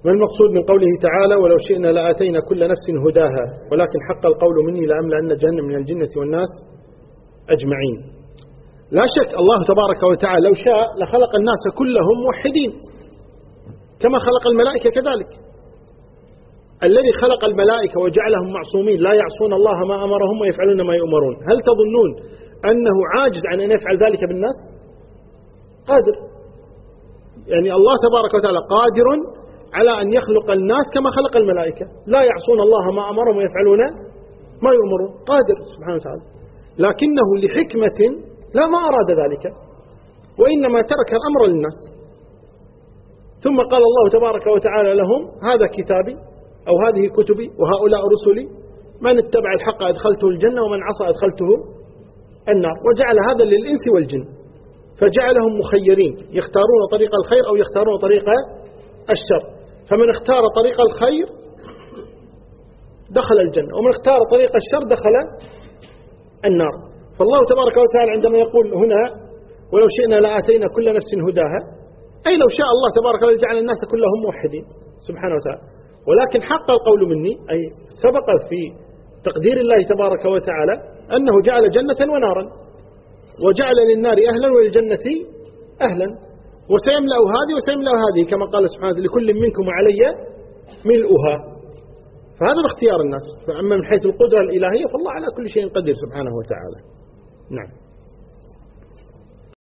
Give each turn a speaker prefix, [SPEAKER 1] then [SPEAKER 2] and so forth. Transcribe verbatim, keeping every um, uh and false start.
[SPEAKER 1] ما المقصود من قوله تعالى ولو شئنا لآتينا كل نفس هداها ولكن حق القول مني لأملأن جهنم من الجنة والناس أجمعين؟ لا شك الله تبارك وتعالى لو شاء لخلق الناس كلهم موحدين كما خلق الملائكة كذلك. الذي خلق الملائكة وجعلهم معصومين لا يعصون الله ما أمرهم ويفعلون ما يؤمرون، هل تظنون أنه عاجز عن أن يفعل ذلك بالناس؟ قادر. يعني الله تبارك وتعالى قادر على أن يخلق الناس كما خلق الملائكة، لا يعصون الله ما أمرهم ويفعلون ما يؤمرون، قادر سبحانه وتعالى، لكنه لحكمة لا ما أراد ذلك وإنما ترك الأمر للناس. ثم قال الله تبارك وتعالى لهم هذا كتابي أو هذه كتبي وهؤلاء رسلي، من اتبع الحق أدخلته الجنة ومن عصى أدخلته النار، وجعل هذا للإنس والجن، فجعلهم مخيرين يختارون طريق الخير أو يختارون طريق الشر، فمن اختار طريق الخير دخل الجنة ومن اختار طريق الشر دخل النار. فالله تبارك وتعالى عندما يقول هنا ولو شئنا لآتينا كل نفس هداها، أي لو شاء الله تبارك وتعالى جعل الناس كلهم موحدين سبحانه وتعالى، ولكن حق القول مني أي سبق في تقدير الله تبارك وتعالى أنه جعل جنة ونارا، وجعل للنار أهلا وللجنة أهلا، وسيملأ هذه وسيملأ هذه كما قال سبحانه لكل منكم علي ملؤها. فهذا باختيار الناس، فأما من حيث القدرة الإلهية فالله على كل شيء قدير سبحانه وتعالى. نعم.